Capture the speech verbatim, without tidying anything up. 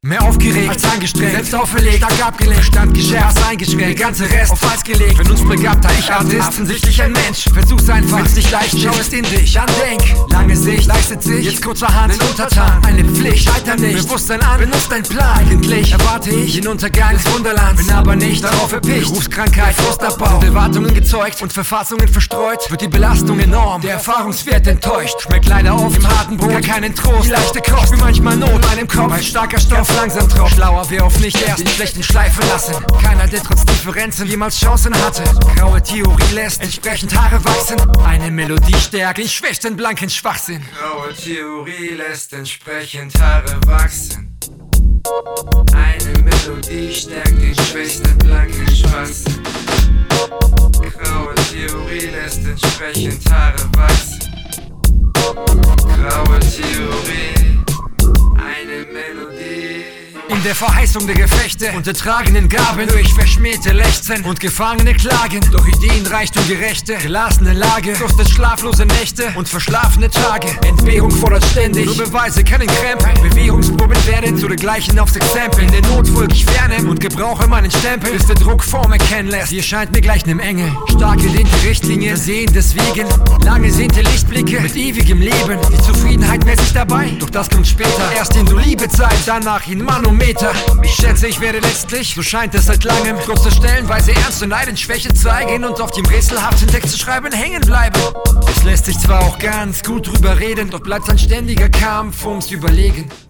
Mehr aufgeregt als angestrengt, selbst auferlegt, stark abgelenkt, Stand geschärft, eingeschränkt, der ganze Rest auf Eis gelegt. Vernunftbegabter Ich Artist, offensichtlich ein Mensch. Versuch's einfach, wenn's nicht leicht ist, schau es in dich, andenk. Lange Sicht, leistet sich, jetzt kurzerhand, ein Untertan. Eine Pflicht, scheiter nicht, Bewusstsein an, benutzt dein Plan. Eigentlich erwarte ich den Untergang des Wunderlands, bin aber nicht darauf erpicht. Berufskrankheit, Frustabbau, sind Erwartungen gezeugt und Verfassungen verstreut. Wird die Belastung enorm, der Erfahrungswert enttäuscht. Schmeckt leider oft im harten Brot, gar keinen Trost. Die leichte Kost, wie manchmal Not, meinem Kopf, weil starker Stoff langsam tropft. Schlauer wer auf nicht erst den schlechten schleifen lassen. Keiner, der trotz Differenzen jemals Chancen hatte. Graue Theorie lässt entsprechend Haare wachsen. Eine Melodie stärkt den schwächsten blanken Schwachsinn. Graue Theorie lässt entsprechend Haare wachsen. Eine Melodie stärkt den schwächsten blanken Schwachsinn. Graue Theorie lässt entsprechend Haare wachsen. Graue Theorie, eine Melodie. In der Verheißung der Gefechte, untertragenen Gaben durch verschmähte Lechzen und gefangene Klagen. Doch Ideenreichtum gerechte, gelasene Lage, duftet schlaflose Nächte und verschlafene Tage. Entbehrung fordert ständig, nur Beweise können krempeln. Bewährungsproben werden zu der gleichen aufs Exempel. In der Not folg ich fernem und gebrauche meinen Stempel, bis der Druck Form erkennen lässt. Hier scheint mir gleich nem Engel, stark gelehnte Richtlinie, sehen deswegen lange sehnte Lichtblicke mit ewigem Leben. Die Zufriedenheit messe ich dabei, doch das kommt später. Erst in du Liebezeit, danach in Manometer. Ich schätze, ich werde letztlich, so scheint es seit langem, trotz der stellenweise ernst und leidend Schwäche zeigen und auf dem rätselhaften Text zu schreiben hängen bleiben. Es lässt sich zwar auch ganz gut drüber reden, doch bleibt ein ständiger Kampf ums Überlegen.